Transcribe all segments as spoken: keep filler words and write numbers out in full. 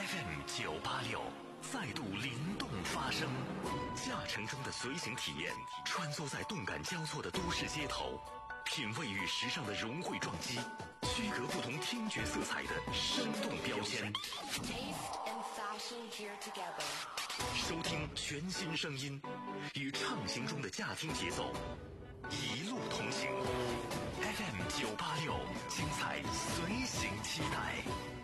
F M 九八六再度灵动发声，驾乘中的随行体验，穿梭在动感交错的都市街头，品味与时尚的融汇撞击，区隔不同听觉色彩的生动标签。收听全新声音，与畅行中的驾听节奏，一路同行。F M 九八六，精彩随行期待。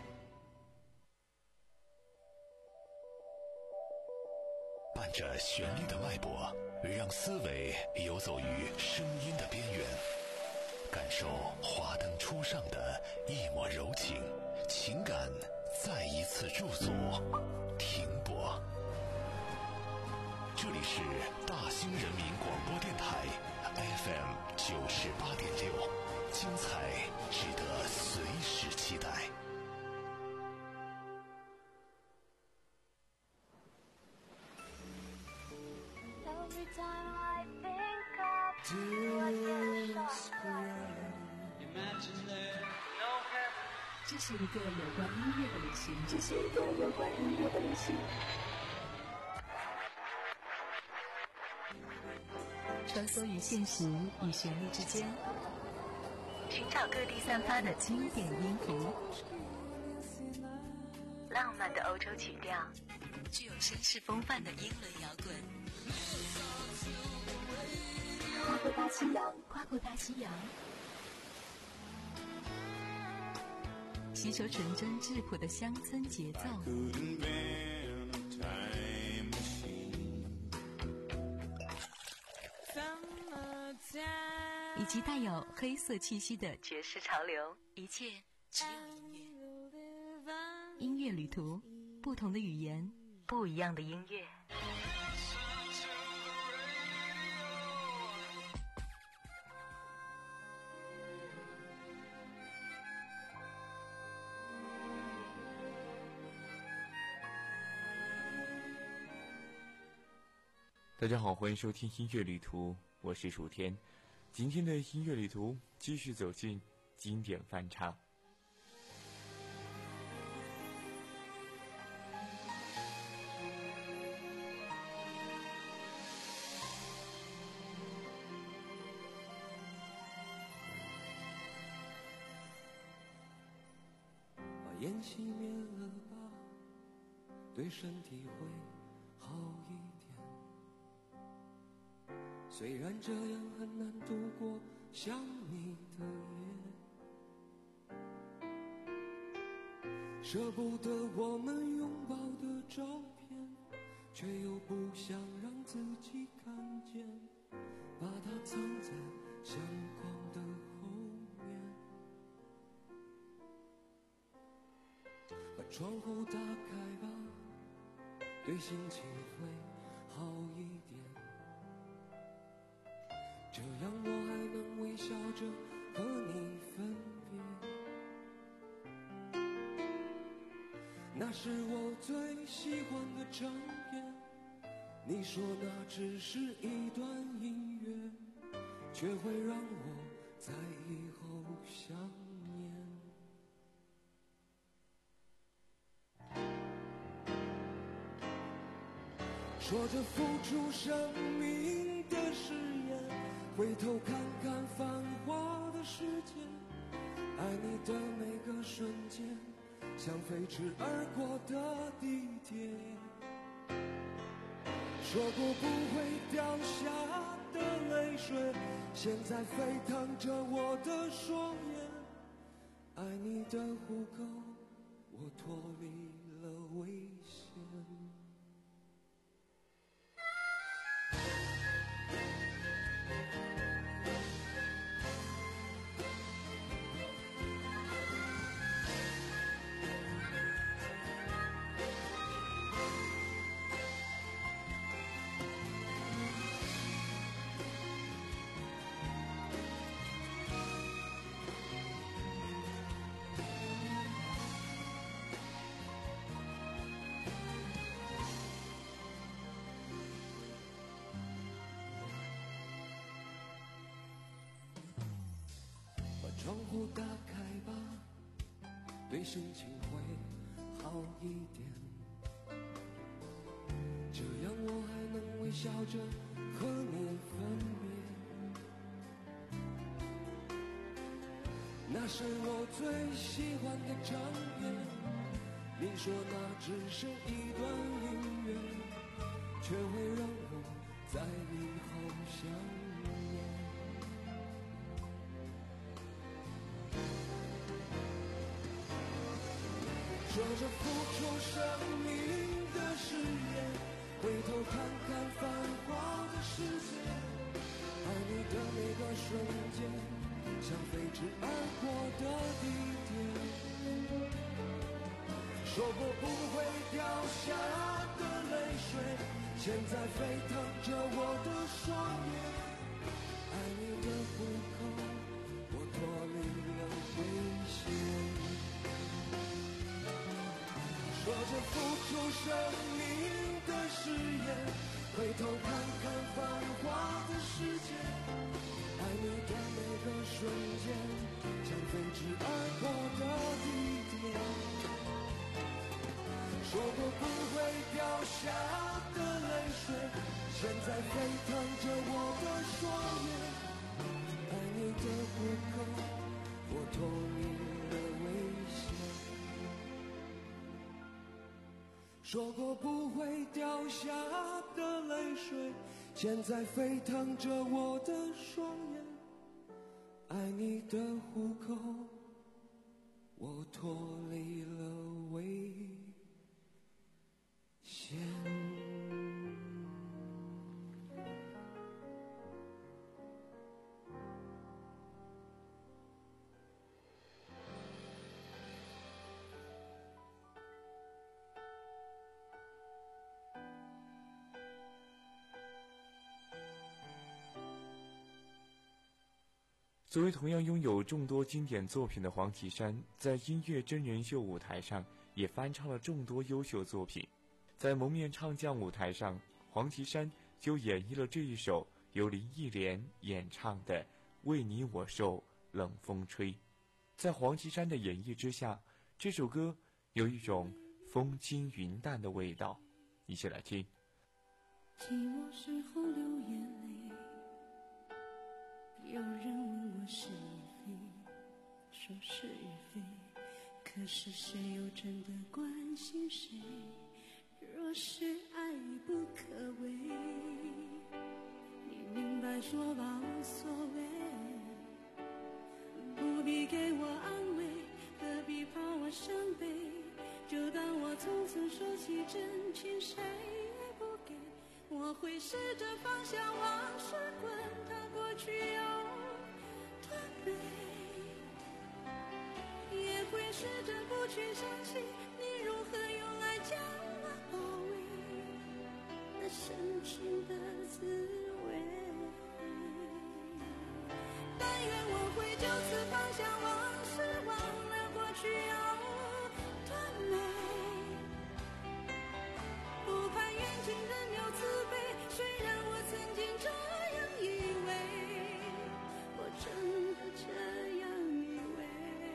伴着旋律的脉搏，让思维游走于声音的边缘，感受华灯初上的一抹柔情，情感再一次驻足停泊。这里是大兴人民广播电台 F M 九十八点六，精彩值得随时期待。 这是一个有关音乐的旅行，这是一个有关音乐的旅行。穿梭于现实与旋律之间，寻找各地散发的经典音符，浪漫的欧洲曲调，具有绅士风范的英伦摇滚。跨过大西洋，跨过大西洋，吸收纯真质朴的乡村节奏，以及带有黑色气息的爵士潮流，一切只有音乐。音乐旅途，不同的语言，不一样的音乐。 大家好，欢迎收听音乐旅途，我是楚天。今天的音乐旅途继续走进经典翻唱。 把烟熄灭了吧，对身体会好一点。虽然这样很难度过想你的夜，舍不得我们拥抱的照片，却又不想让自己看见，把它藏在相框的后面。把窗户打开吧，对心情会好一点，这样我还能微笑着和你分别。那是我最喜欢的唱片，你说那只是一段音乐，却会让我在以后想念。说着付出生命的誓言，回头看看繁华的世界，爱你的每个瞬间，像飞驰而过的地铁。说过不会掉下的泪水，现在沸腾着我的双眼。爱你的虎口，我脱离了危险。窗户打开吧，对心情会好一点，这样我还能微笑着和你分别。那是我最喜欢的唱片，你说那只是一段音乐，却会让我在以后想念。说着付出生命的誓言，回头看看繁华的世界，爱你的每个瞬间，像飞驰而过的地点。说过不会掉下的泪水，现在沸腾着我的双眼。爱你的虎口，我脱离了危险。说着付出生命的誓言，回头看看繁华的世界，爱你的每个瞬间，像飞驰而过的地点。说过不会掉下的泪水，现在沸腾着我的双眼。爱你的虎口，我脱离了危险。说过不会掉下的泪水，现在沸腾着我的双眼。爱你的虎口，我脱离了危险。 作为同样拥有众多经典作品的黄绮珊，在音乐真人秀舞台上也翻唱了众多优秀作品。在蒙面唱将舞台上，黄绮珊就演绎了这一首由林忆莲演唱的《为你我受冷风吹》。在黄绮珊的演绎之下，这首歌有一种风轻云淡的味道，一起来听。 寂寞时候流眼泪，有人问我是非，说是与非，可是谁又真的关心谁？若是爱不可为，你明白说吧无所谓，不必给我安慰，何必怕我伤悲，就当我从此收起真情，谁也不给。我会试着放下往事，滚它过去有多美，也会试着不去想起你如何用爱将我包围，那深情的滋味。但愿我会就此放下往事，忘了过去有多美，不盼缘尽人有慈悲，虽然我曾经这样以为，我真的这样以为。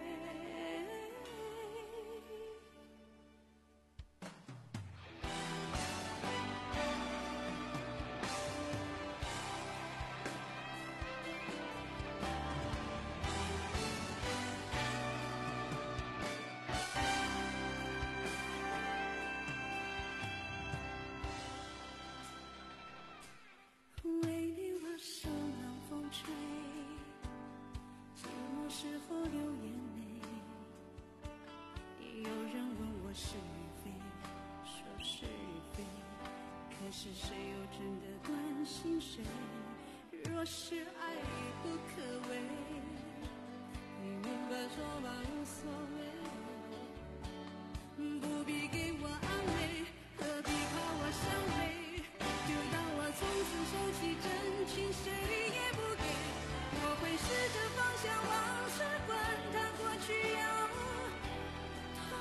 为你我受冷风吹，寂寞时候流眼泪，有人问我是与非，说是与非，可是谁又真的关心谁？若是爱不可为，你明白说吧无所谓，不必给我安慰，何必怕我伤悲，就当我从此收起真情，谁也不给。我会试着放下往事，管它过去有多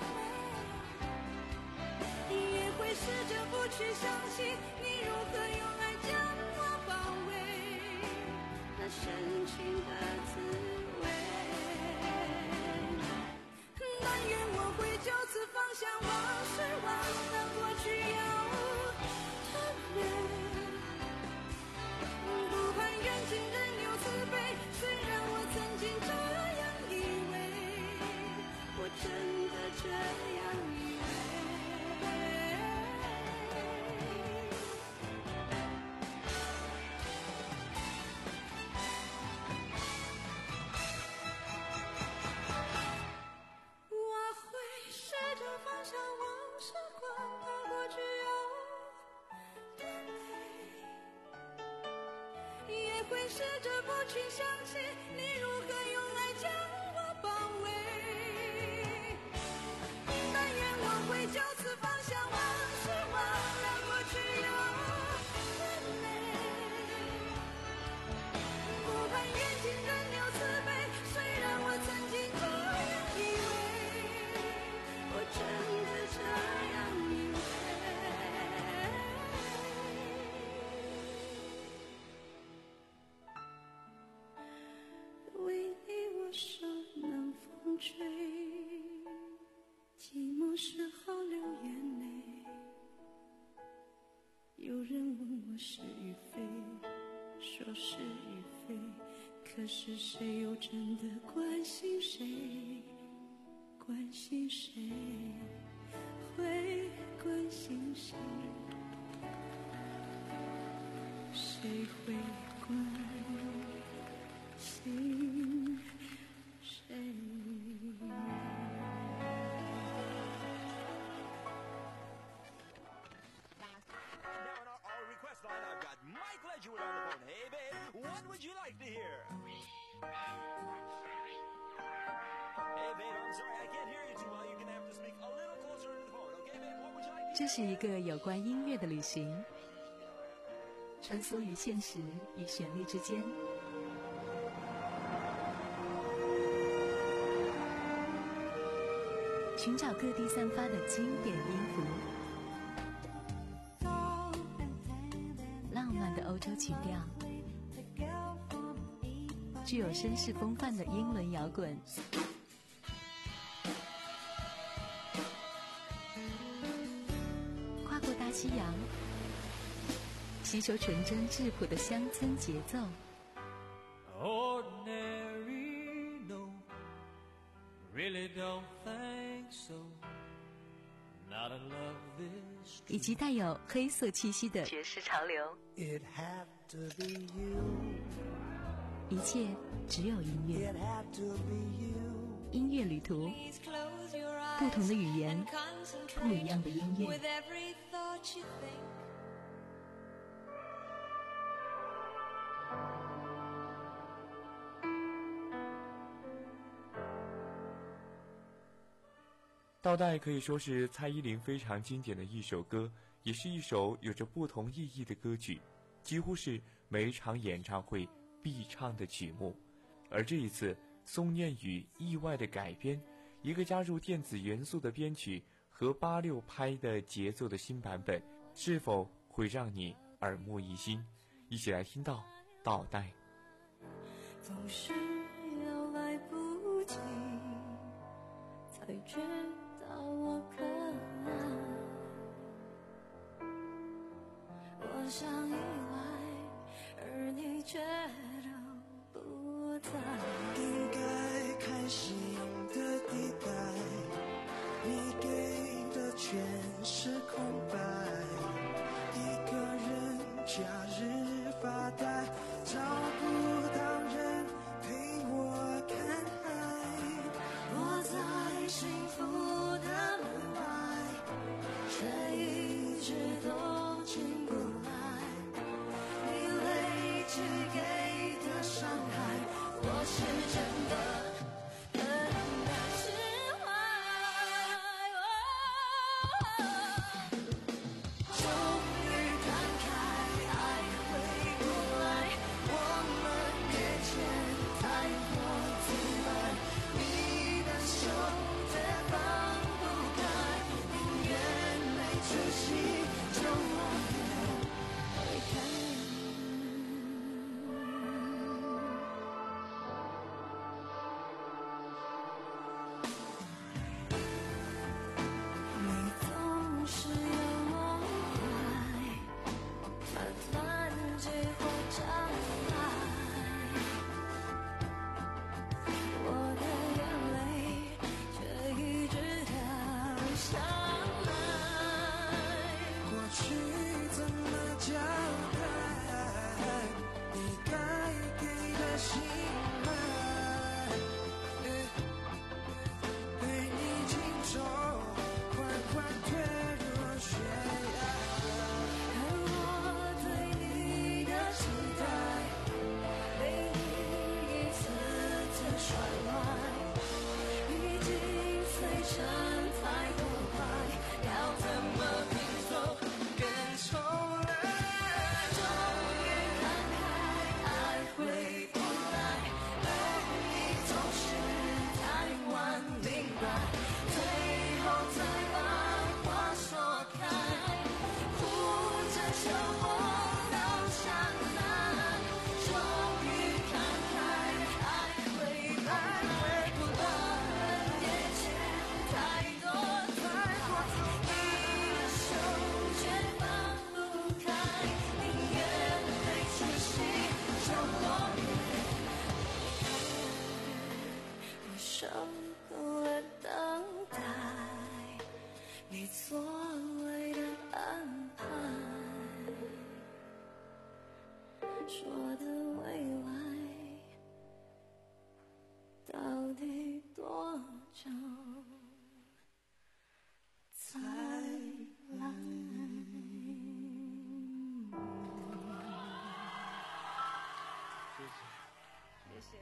美，也会试着不去想起你如何用爱将我包围，那深情的滋味。 这样以为。我会试着放下往事，管它过去有多累，也会试着不去想起你如何用爱将我包围。但愿我会就此放下往事，忘了过去有多累，不盼缘尽仍留慈悲。虽然我曾经这样以为，我真的这样以为。为你我手冷风吹，寂寞时候流眼泪。有人问我是与非，说是与非，可是谁又真的关心谁？关心谁？会关心谁？谁会关心谁？ I've got Mike Ledgwood on the phone. Hey, babe, what would you like to hear? Hey, babe, I'm sorry, I can't hear you too well. You're gonna have to speak a little closer to the phone, okay, babe? What would you like to hear? 这是一个有关音乐的旅行，穿梭于现实与旋律之间。寻找各地散发的经典音符，浪漫的欧洲曲调，具有绅士风范的英伦摇滚，跨过大西洋，吸收纯真质朴的乡村节奏。 Ordinary, no, really don't think so. Not a love this 以及带有黑色气息的爵士潮流， It had to be you. 一切只有音乐。 It had to be you. 音乐旅途，不同的语言，不一样的音乐。 倒带可以说是蔡依林非常经典的一首歌，也是一首有着不同意义的歌曲，几乎是每一场演唱会必唱的曲目。而这一次宋念宇意外的改编，一个加入电子元素的编曲和八六拍的节奏的新版本，是否会让你耳目一新？一起来听到倒带。 总是要来不及才知道我可爱，我想依赖，而你却都不在。 应该开心的地带，你给的全是空白。一个人假日发呆，找不到人陪我看海。 我在幸福的门外，却一直都进不来。你累积给的伤害，我是真的很难释怀。终于看开，爱回不来，我们越牵太多自白，你的手却放不开，宁愿没出息，就往远离开。你总是有我爱，反反击或将来，我的眼泪却一直掉你所谓的安排，说的未来到底多久才来？谢谢。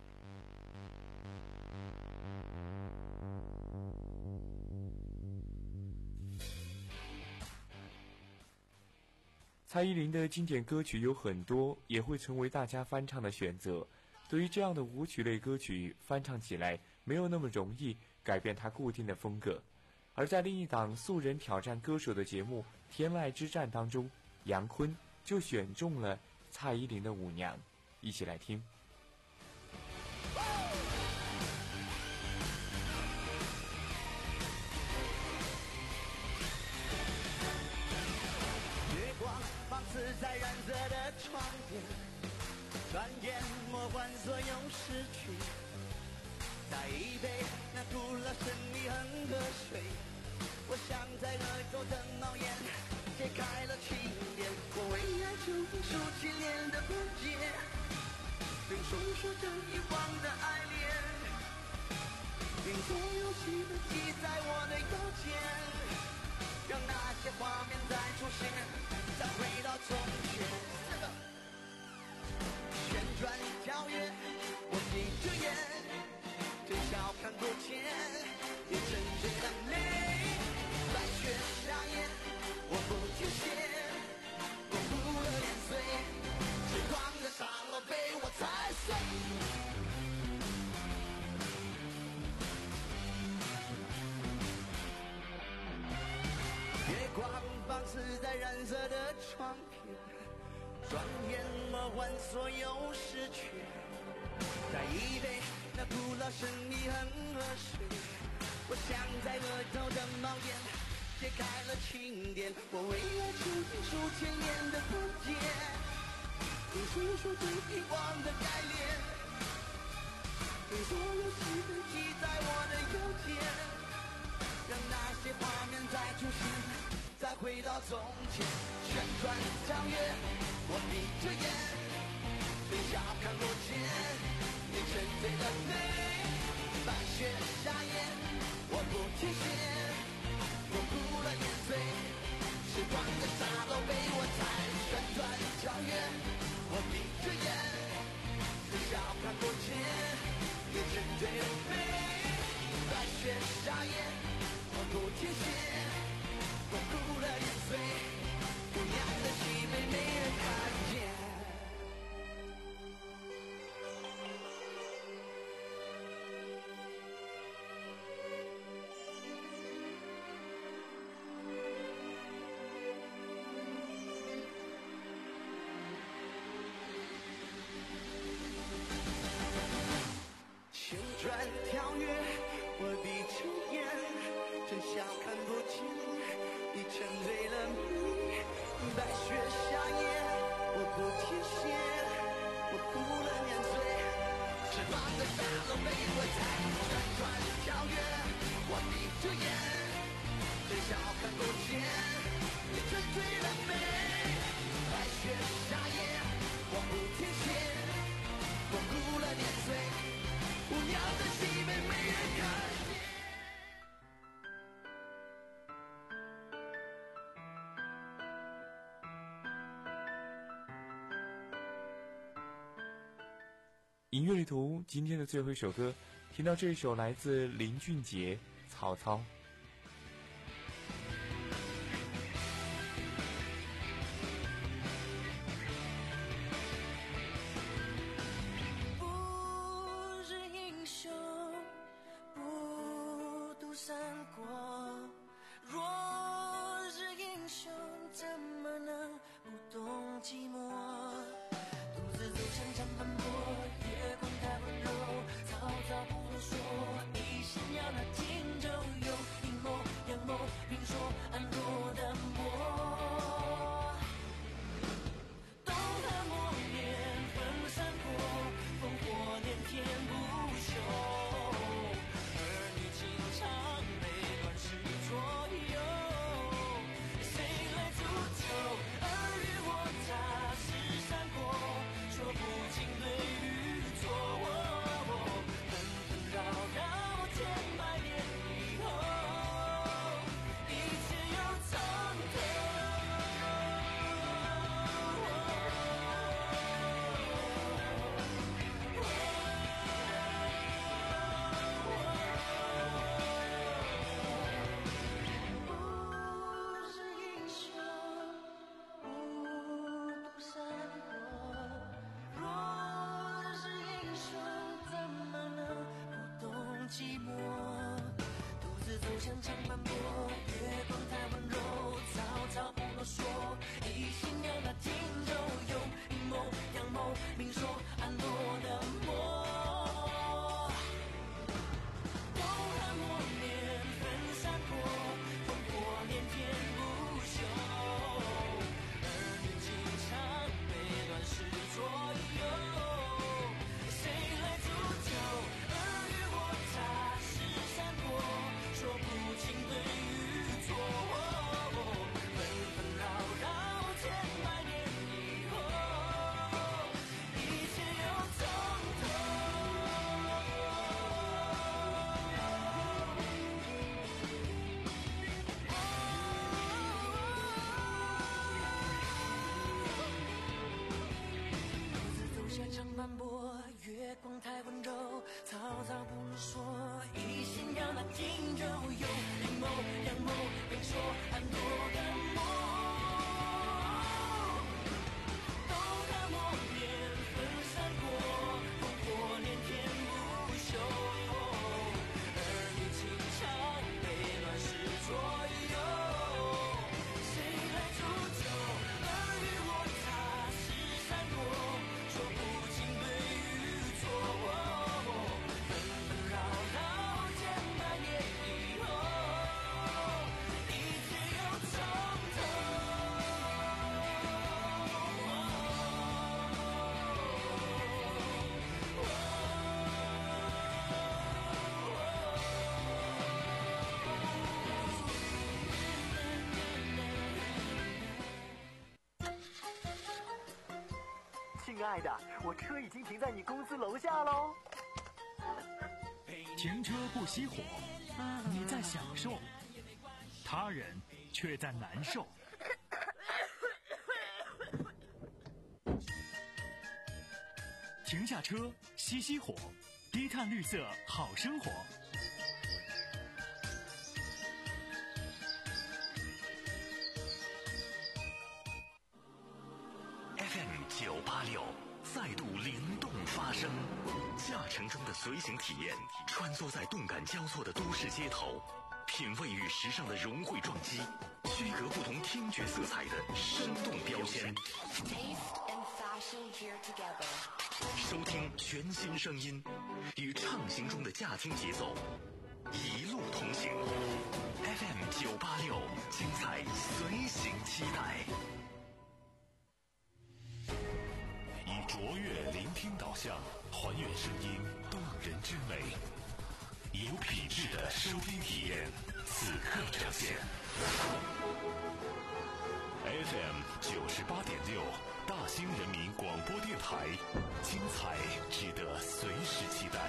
蔡依林的经典歌曲有很多，也会成为大家翻唱的选择。对于这样的舞曲类歌曲，翻唱起来没有那么容易改变它固定的风格。而在另一档素人挑战歌手的节目《天籁之战》当中，杨坤就选中了蔡依林的舞娘，一起来听。 放肆在染色的窗边，转眼莫换所有失去。再一杯那苦了生离恨和水，我想在额头的冒烟揭开了情点。我为爱情数千年的不解，正诉说着遗忘的爱恋，并所有戏份记在我的腰间，让那些画面再出现，再回到从前。旋转跳跃，我闭着眼，真笑看不见你真正的美。白雪夏夜，我不停歇，我哭了年岁，时光的沙漏被我踩碎。月光放肆在染色的窗边，转眼魔幻所有失去。再一杯那古老生命恒河水，我想在额头的冒烟揭开了情点。我为爱倾尽数千年的不解，用诉说最遗忘的改恋，将所有戏份记在我的腰间，让那些画面再出现，再回到从前。旋转跳跃，我闭着眼，微笑看不见你沉醉的美。白雪夏夜，我不停歇，我哭了年岁，时光的沙漏被我踩。旋转跳跃，我闭着眼，微笑看不见你沉醉的美。白雪夏夜，我不停歇，我哭了年岁，姑娘的喜悲没人看见。旋转跳跃，我闭着眼，真笑看不见你沉醉了迷。白雪夏夜，我不停歇，我哭了年岁，时光的沙漏被我踩。旋转跳跃，我闭着眼，真笑看不见你沉醉了美。白雪夏夜，我不停歇，我哭了年岁，姑娘的喜悲没人看见。 音乐旅途今天的最后一首歌，听到这一首来自林俊杰《曹操》。 不是英雄不读三国，若是英雄怎么能不懂寂寞？独自走向长坂坡，夜空太温柔，曹操不啰嗦，一心要那荆州有阴谋阳谋，明说暗弱的魔。东汉末年分三国，烽火连天不休，儿女情长被乱世左右。 走向长斑驳，月光太温柔，草草不啰嗦，一心要那听就有阴谋阳谋，明说暗落的魔。东汉末年分散过，烽火连天不休，儿女情长被乱世左右，谁来铸就尔虞我诈是闪过，说不清对与错，纷纷扰扰千百年以后，一切又从头。独自走下长斑驳，月光太温柔，草草不啰嗦，一心要那听就有阴谋阳谋，明说暗夺干魔。东汉末年分散过，烽火连天不休，儿女情长被乱世左右，谁来铸就尔虞我诈是闪过，说不清对与错，纷纷扰扰千百年以后，一切又从头。 亲爱的，我车已经停在你公司楼下喽。 停车不熄火，你在享受，他人却在难受。停下车，熄熄火，低碳绿色好生活。 F M 九八六再度灵动发声，驾乘中的随行体验，穿梭在动感交错的都市街头，品味与时尚的融汇撞击，区隔不同听觉色彩的生动标签。收听全新声音，与畅行中的驾听节奏，一路同行。F M 九八六，精彩随行期待。以卓越聆听导向，还原声音动人之美，有品质的收听体验，此刻呈现。F M 九十八点六，大兴人民广播电台，精彩值得随时期待。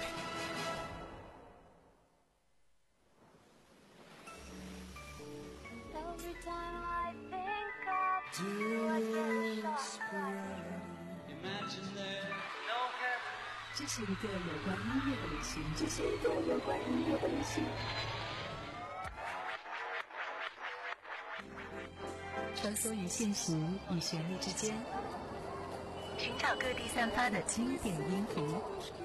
这是一个有关音乐的旅行，这是一个有关音乐的旅行。穿梭于现实与旋律之间，寻找各地散发的经典音符，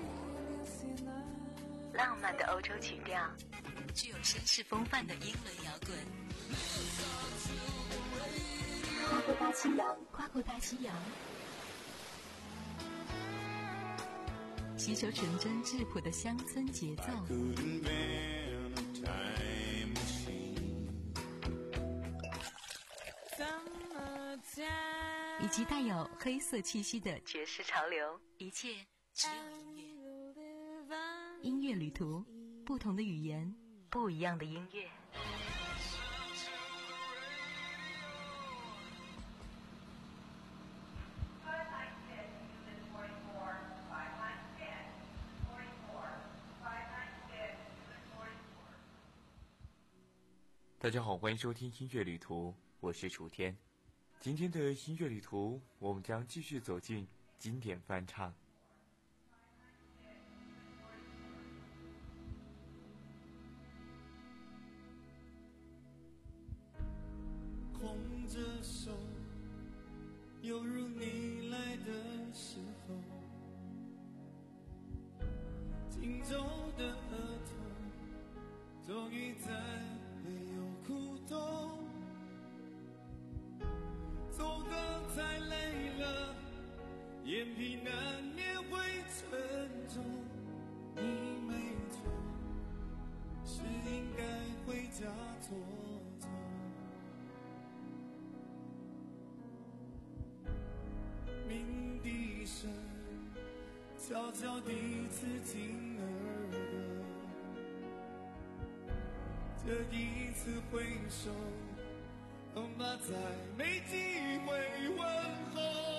浪漫的欧洲曲调，具有绅士风范的英伦摇滚。跨过大西洋，跨过大西洋，吸收纯真质朴的乡村节奏，以及带有黑色气息的爵士潮流，一切只有音乐。音乐旅途，不同的语言，不一样的音乐。 大家好，欢迎收听音乐旅途，我是楚天。今天的音乐旅途，我们将继续走进经典翻唱。 空着手，犹如你来的时候，紧皱的额头终于在悄悄地刺进耳朵，这一次挥手，恐怕再没机会问候。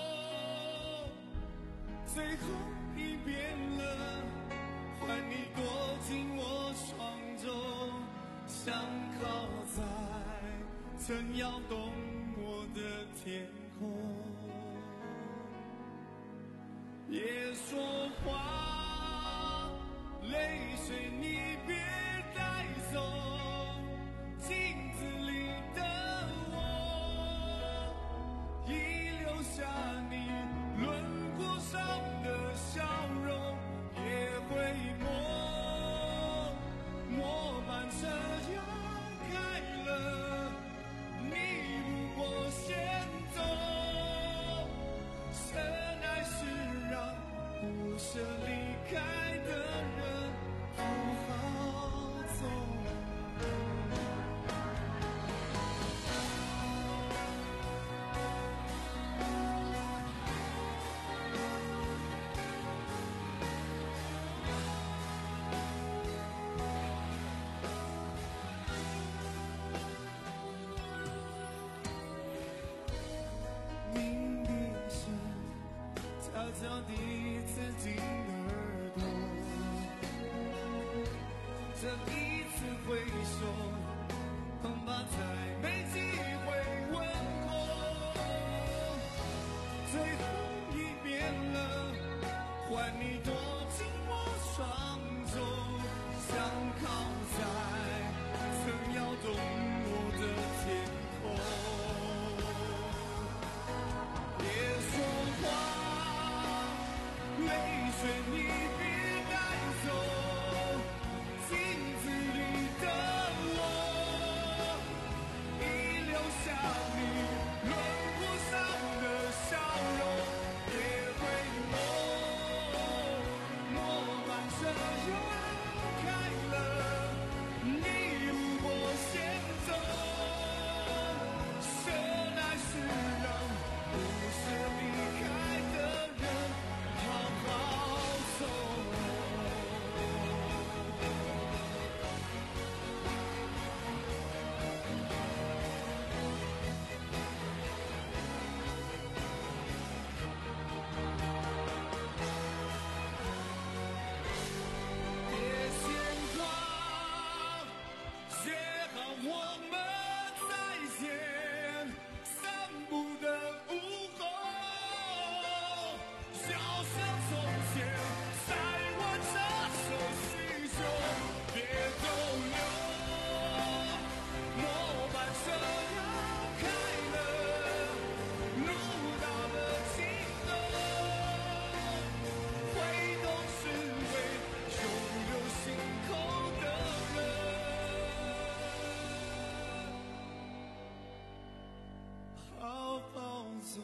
最后一遍了，换你躲进我双肘，想靠在曾摇动我的天空。别说话，泪水你别带走，镜子里的我已留下你轮廓上的笑容，也会磨磨半车要开了，你如果先走，深爱是让不舍离开的人好好走。鸣笛声悄悄地刺进耳朵，这一次挥手，恐怕再没机会问候。最后一遍了，换你躲进我双手，想靠在曾摇动我的天空。别说话，泪水你别带走，镜子里的我已留下你轮廓上的笑容，也会磨磨半生又开了，你如果先走，深爱是让不舍离开的人好好走。别牵挂，写好我们再见，散步的午后，笑像从前，在我这首叙旧，别逗留，末班车要开了，路到了尽头，挥动是为拥有心口的人好好走。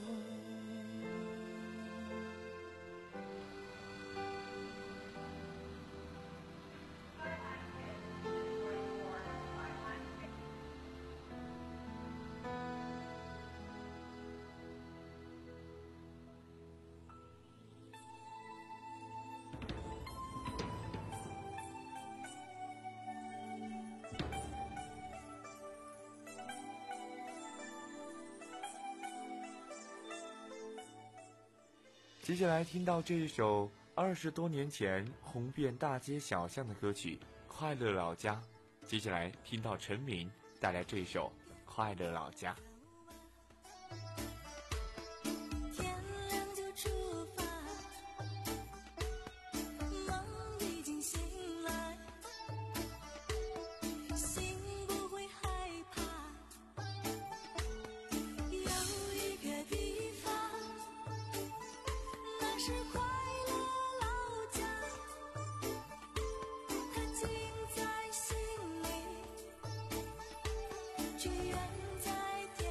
接下来听到这一首二十多年前红遍大街小巷的歌曲《快乐老家》。接下来听到陈明带来这一首《快乐老家》。 天亮就出发，梦已经醒来，心不会害怕，有一个地方，那是快乐老家，它近在心里，却远在天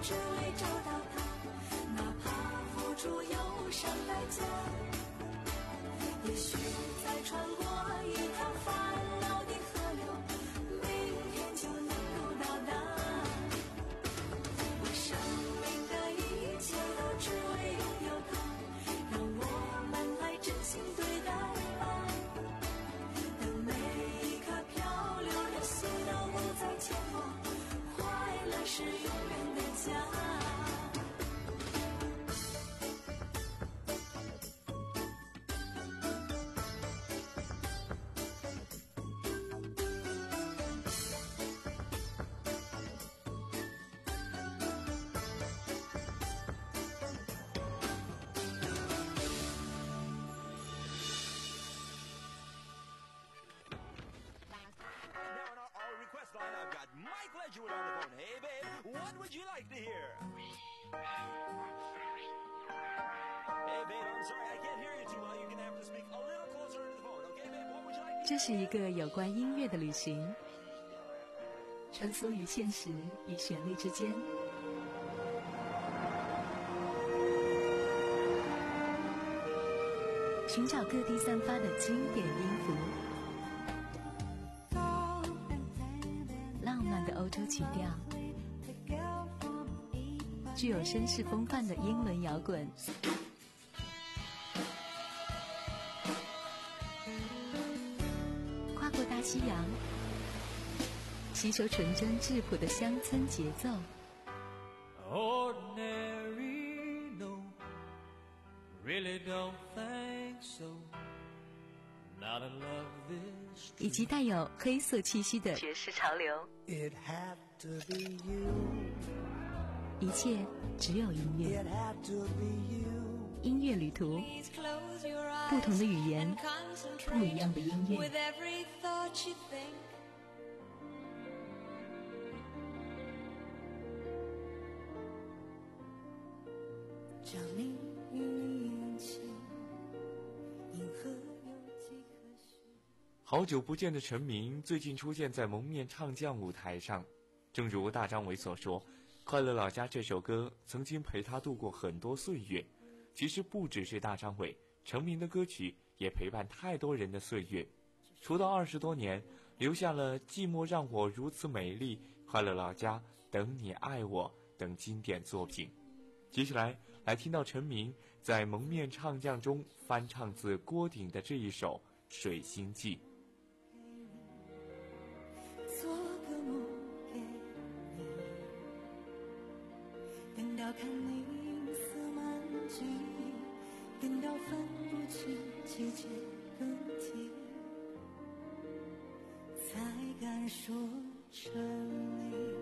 只为找到他，哪怕付出忧伤代价。也许再穿过一条烦恼的河流，明天就能够到达。我生命的一切都只为拥有它，让我们来真心对待吧。等每一颗漂流的心都不再牵挂，快乐是永远的家。 Mike Ledgerwood on the phone. Hey, babe, what would you like to hear? Hey, babe, I'm sorry, I can't hear you too well. You're gonna have to speak a little closer to the phone. Okay, babe, what would you like to hear? 这是一个有关音乐的旅行，穿梭于现实与旋律之间。寻找各地散发的经典音符。浪漫的欧洲曲调，具有绅士风范的英伦摇滚，跨过大西洋，吸收纯真质朴的乡村节奏。 Ordinary, no, really don't think so. Not in love this. 以及带有黑色气息的爵士潮流。 It had to be you. 一切只有音乐。 It had to be you. 音乐旅途，不同的语言，不一样的音乐。 With every thought you think. 将你与你眼前，银河有几颗星？ 好久不见的陈明最近出现在蒙面唱将舞台上，正如大张伟所说，《快乐老家》这首歌曾经陪他度过很多岁月。其实不只是大张伟，陈明的歌曲也陪伴太多人的岁月。出道二十多年，留下了《寂寞让我如此美丽》《快乐老家》《等你爱我》等经典作品。接下来来听到陈明在蒙面唱将中翻唱自郭顶的这一首《水星记》。 做个梦给你，等到看你银色满际，等到分不清季节更替，才敢说沉溺。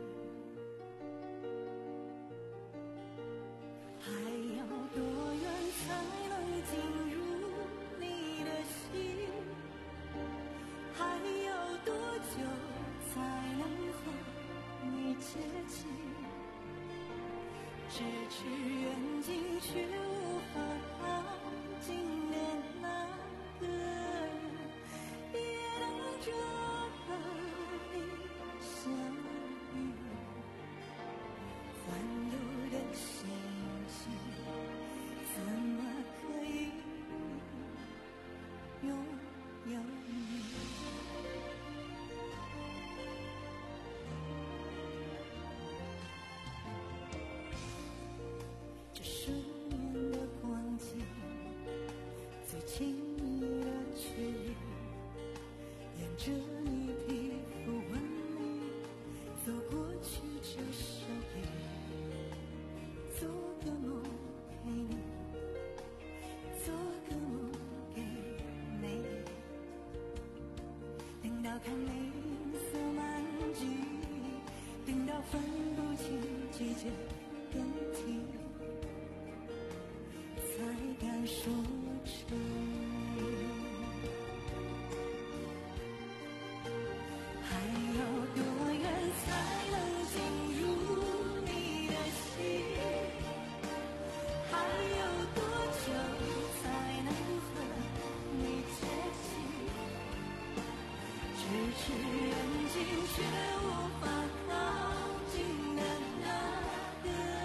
还要多远才能进入你的心？还要多久才能和你接近？咫尺远近却无法靠近的那个人，也等着和你相遇。环游的星星，怎么可以拥有你？这十年的光景，最亲密的距离，沿着你皮肤纹理走过去这手艺，做个梦给你，做个梦给美丽，等到看你银色满际，等到分不清季节更替，才敢说沉溺。还要多远才能进入你的心？还有多久才能和你接近？咫尺远近却无法靠近的那个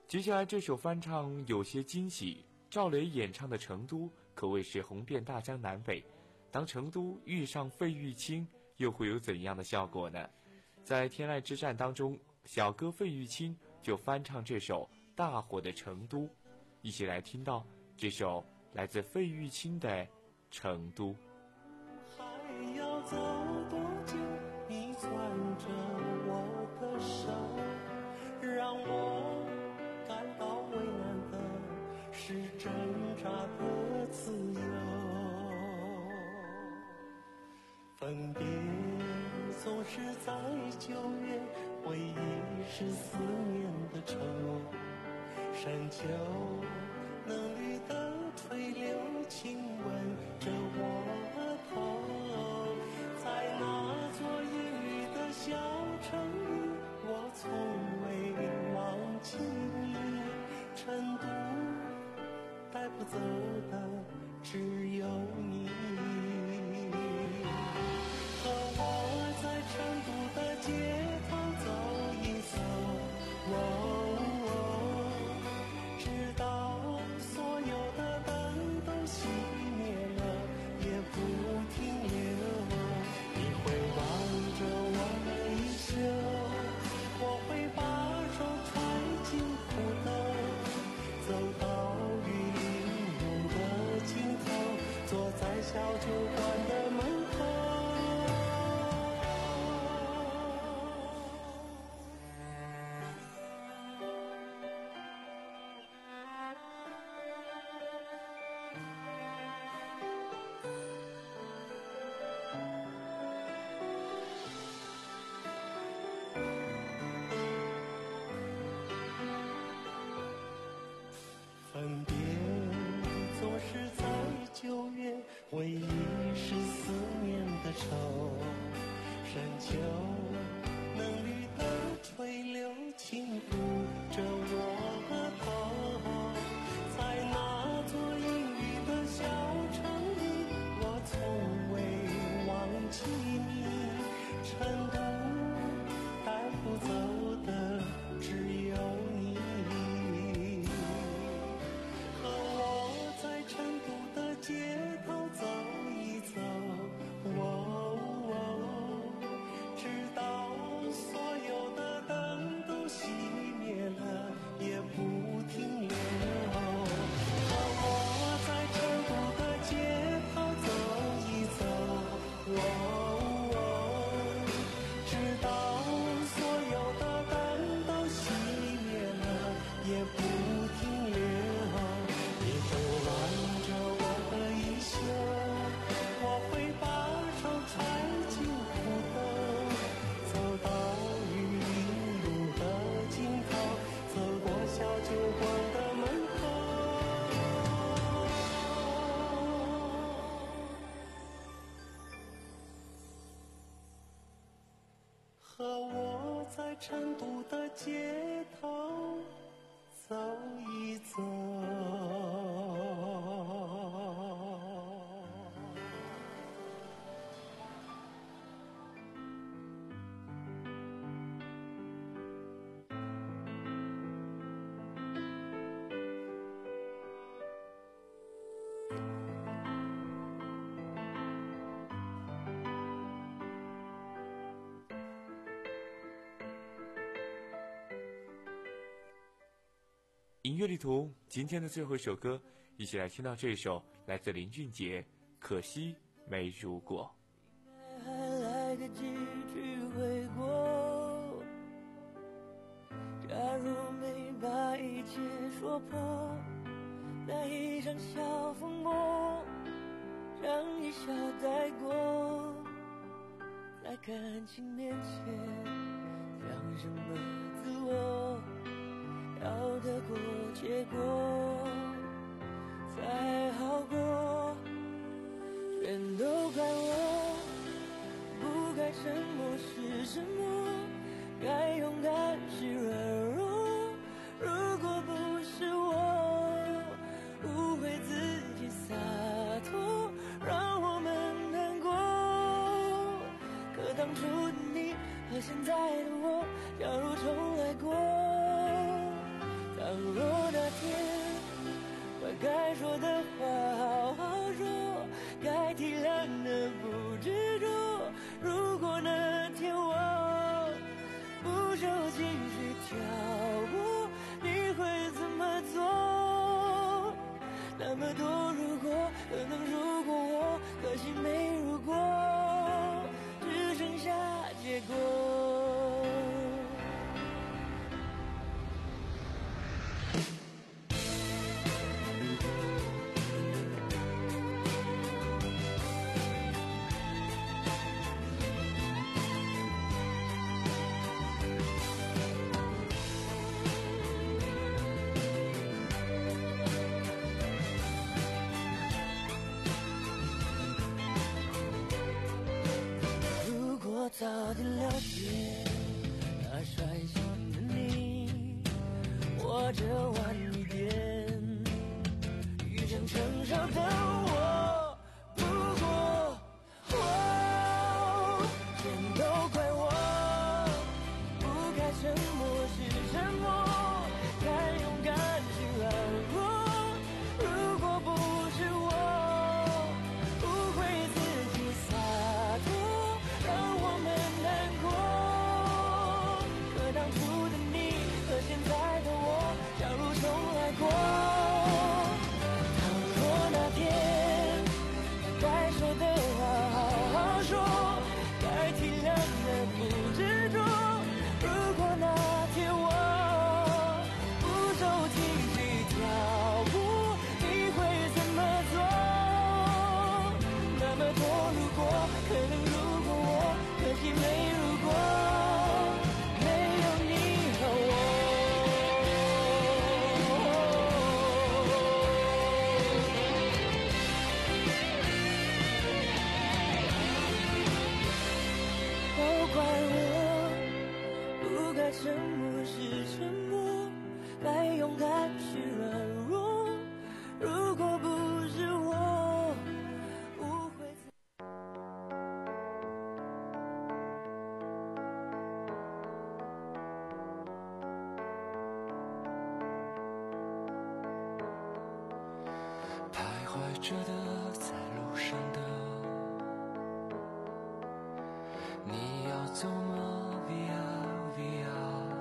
接下来这首翻唱有些惊喜，赵雷演唱的《成都》可谓是红遍大江南北。当成都遇上费玉清，又会有怎样的效果呢？在《天籁之战》当中，小哥费玉清就翻唱这首大火的《成都》，一起来听到这首来自费玉清的《成都》。 还要走多久？你攥着我的手，让我感到为难的是挣扎的自由。分别总是在九月，回忆是思念的愁，深秋嫩绿的垂柳亲吻着我额头，在那座阴雨的小城里，我从未忘记你。成都带不走的只有你，和我在成都的街头走一走，哦哦，直到所有的灯都熄灭了，也不停留。你会望着我的衣袖，我会把手揣进裤兜，走到雨淋路的尽头，坐在小酒馆的门口。分别总是在九月，回忆是思念的愁，深秋嫩绿的垂柳轻抚着我额头，在那座阴雨的小城里，我从未忘记你。成都带不走的只有你，和我在成都的街头走一走，哦哦，直到所有的灯都熄灭了，也不停留。和我在成都的街头走一走，哦哦，直到所有的灯都熄灭了，也不停留。你会挽着我的衣袖，我会把手揣进裤兜，走到雨淋路的尽头，走过小酒馆的门口。和我在成都的街头走一走。 音乐旅途今天的最后一首歌，一起来听到这首来自林俊杰，可惜没如果。 还来得及去悔过，假如没把一切说破，那一场小风波让一笑带过，在感情面前讲什么自我，要得过且过才好过，全都怪我，不该沉默是沉默，该勇敢是软弱，如果不是我误会自己洒脱，让我们难过，可当初的你和现在的我，假如重来过， 倘若那天把该说的话好好说，该体谅的不执着，如果那天我不受情绪挑拨，你会怎么做？那么多如果，可能如果我，可惜没如果，只剩下结果。早点了解那率性的你，或者晚一点遇见成熟的我。不过哦，全都怪我，不该沉默是沉默，该勇敢是软弱。如果不是我不会自己洒脱，让我们难过。可当初的你和现在的我，假如重来过，倘若那天该说的话好好说，该体谅的不执着，如果那天我不受情绪挑拨，你会怎么做？那么多如果，可能如果我，可惜没如果，没有你和我。都怪我，不该沉默是沉默，该勇敢是软弱。如果不是我，不会再。 徘徊着的，在路上的，你要走吗 ？Via Via，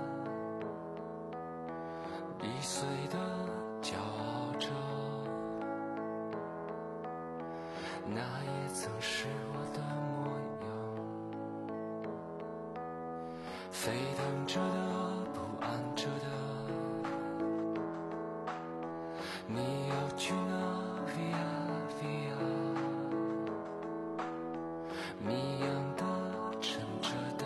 易碎的骄傲着，那也曾是我的模样。沸腾着的，不安着的，你要去哪 ？Via Via， 谜样的，沉着的，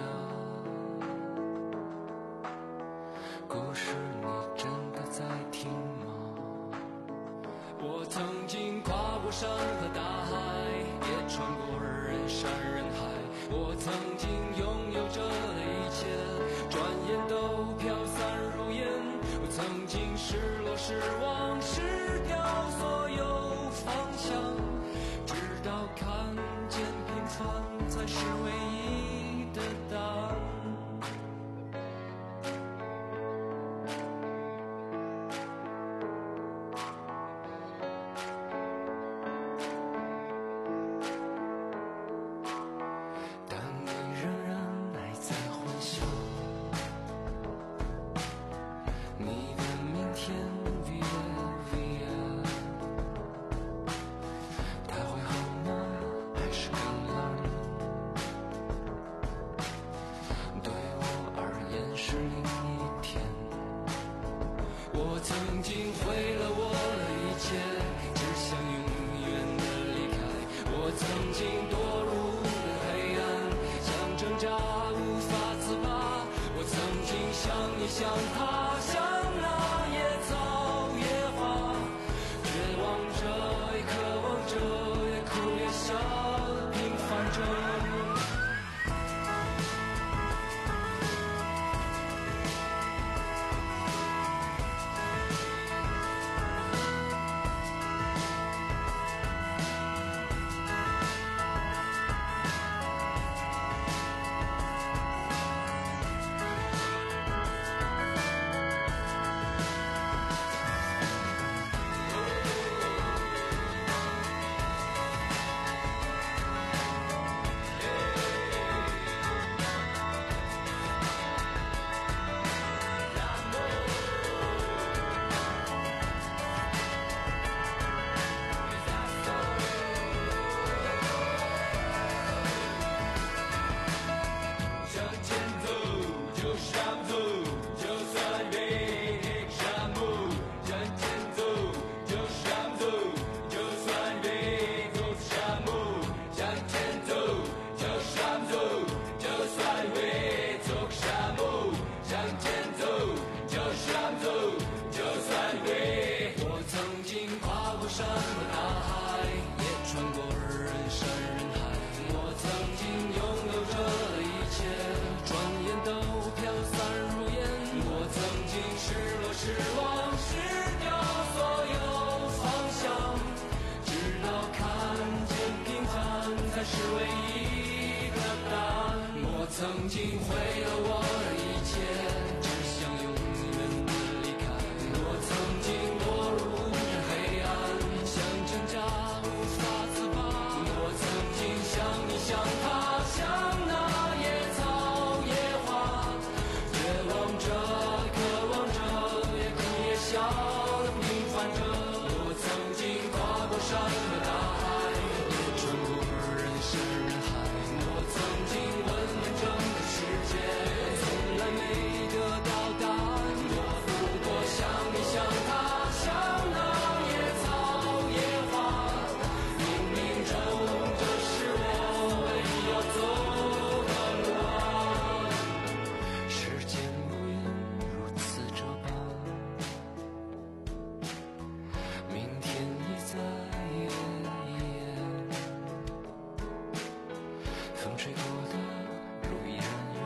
故事你真的在听吗？我曾经跨过山和大海，也穿过人山人海。我曾经拥有着的一切，转眼都飘散如烟。我曾经失落失望失掉所有方向，直到看见平凡才是唯一的答案。但你仍然还在幻想，你的明天 Via Via， 它会好吗？还是更冷？对我而言是另一天。我曾经毁了我的一切，只想永远的离开。我曾经堕入了黑暗，想挣扎无法自拔。我曾经想你想他，像那野草野花，绝望着也渴望着，也哭也笑，平凡着。 曾经毁了我的一切，只想永远的离开。我曾经堕入黑暗，像挣扎无法自拔。我曾经像你像他，像那野草野花，绝望着渴望着，也哭也笑的平凡着。我曾经跨过山和大海，也穿过人山人海。我曾经问遍整个世界，从来没得到答案。我不过像你像他，像那野草野花，冥冥中这是我唯一要走的路啊。时间无言如此这般，明天已在眼前，风吹过的路依然远，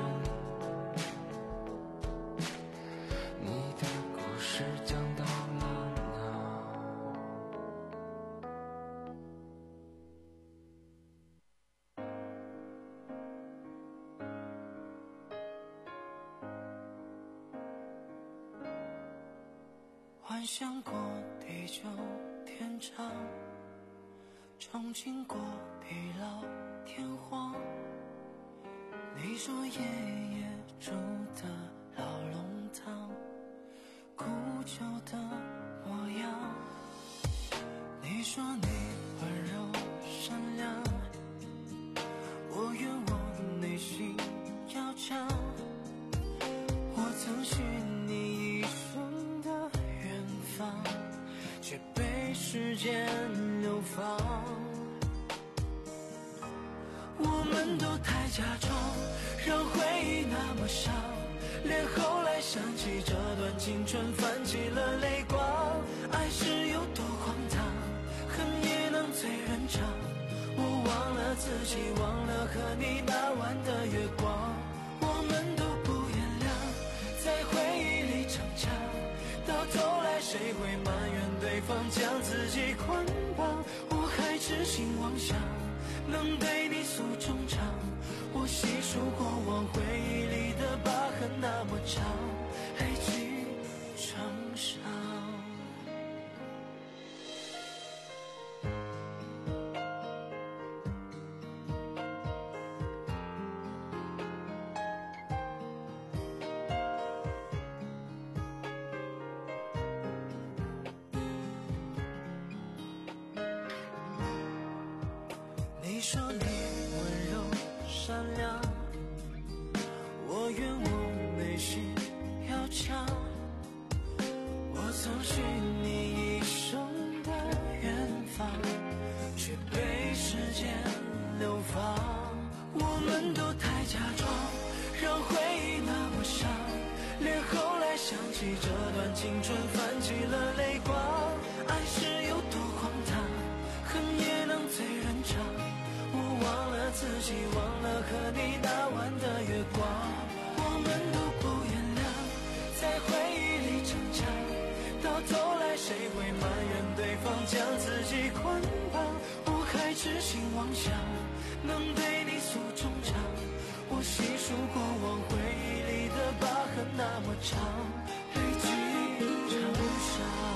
你的故事讲到了哪？幻想过地久天长，憧憬过地老天荒。你说爷爷住的老龙塘，古旧的模样。你说你温柔善良，我愿我内心要强。我曾许你一生的远方，却被时间流放。我们都太假装，让回忆那么伤，连后来想起这段青春泛起了泪光。爱是有多荒唐，恨也能醉人肠。我忘了自己，忘了和你那晚的月光。我们都不原谅，在回忆里逞强，到头来谁会埋怨对方将自己捆绑？我还痴心妄想能对你诉衷肠，我细数过往回忆里的疤痕那么长，累积成伤。你说你温柔善良，我愿我内心要强。我曾许你一生的远方，却被时间流放。我们都太假装，让回忆那么伤，连后来想起这段青春泛起了泪光。爱是有多荒唐，恨也能醉人肠。我忘了自己，忘了和你那晚的月光。我们都不原谅，在回忆里逞强，到头来谁会埋怨对方将自己捆绑？我还痴心妄想能对你诉衷肠，我细数过往回忆里的疤痕那么长，累积成伤。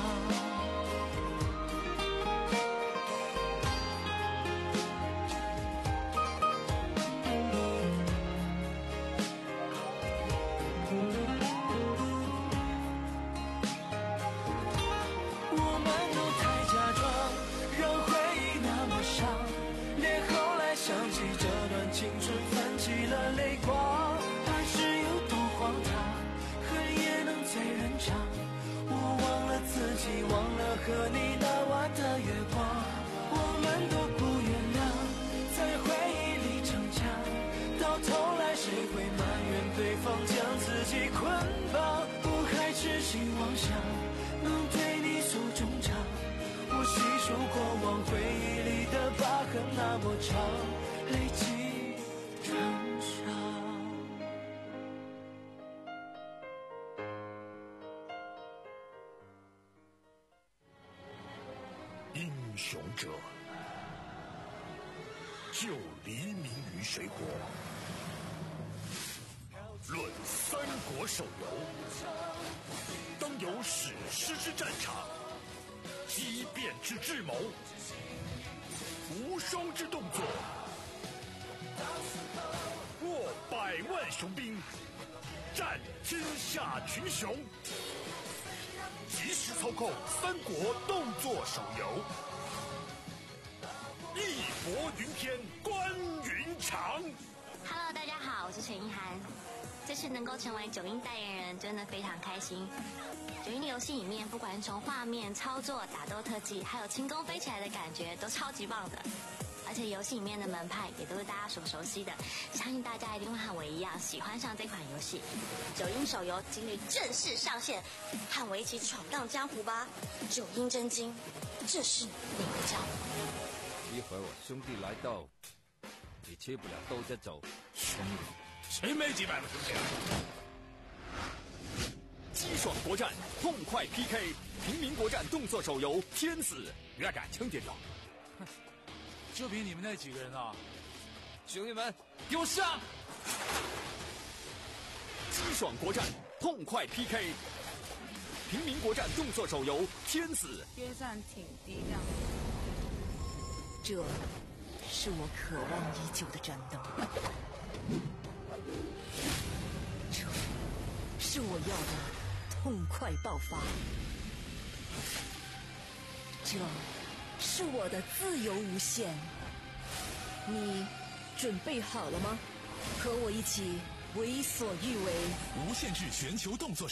青春泛起了泪光，爱是有多荒唐，恨也能醉人肠。我忘了自己，忘了和你那晚的月光。我们都不原谅，在回忆里逞强，到头来谁会埋怨对方将自己捆绑？我还痴心妄想能对你诉衷肠，我细数过往回忆里的疤痕那么长，累积成伤。 英雄者，救黎明于水火， 国手游，当有史诗之战场，激变之智谋，无双之动作，握百万雄兵，战天下群雄。即时操控三国动作手游，义薄云天，关云长。 Hello， 大家好，我是陈意涵。这次能够成为九阴代言人，真的非常开心。九阴的游戏里面，不管是从画面、操作、打斗特技，还有轻功飞起来的感觉，都超级棒的。而且游戏里面的门派也都是大家所熟悉的，相信大家一定会和我一样喜欢上这款游戏。九阴手游今日正式上线，和我一起闯荡江湖吧！九阴真经，这是你的江湖。 一会儿我兄弟来到，你吃不了兜着走。 兄弟，谁没几百个兄弟啊？ 激爽国战，痛快 P K， 平民国战动作手游《天子》，越感轻点着。 就凭你们那几个人啊！ 兄弟们，给我上！激爽国战，痛快 P K， 平民国战动作手游《天子》。 约战挺低调。 这是我渴望已久的战斗，这是我要的痛快爆发，这是我的自由无限。你准备好了吗？和我一起为所欲为， 无限制全球动作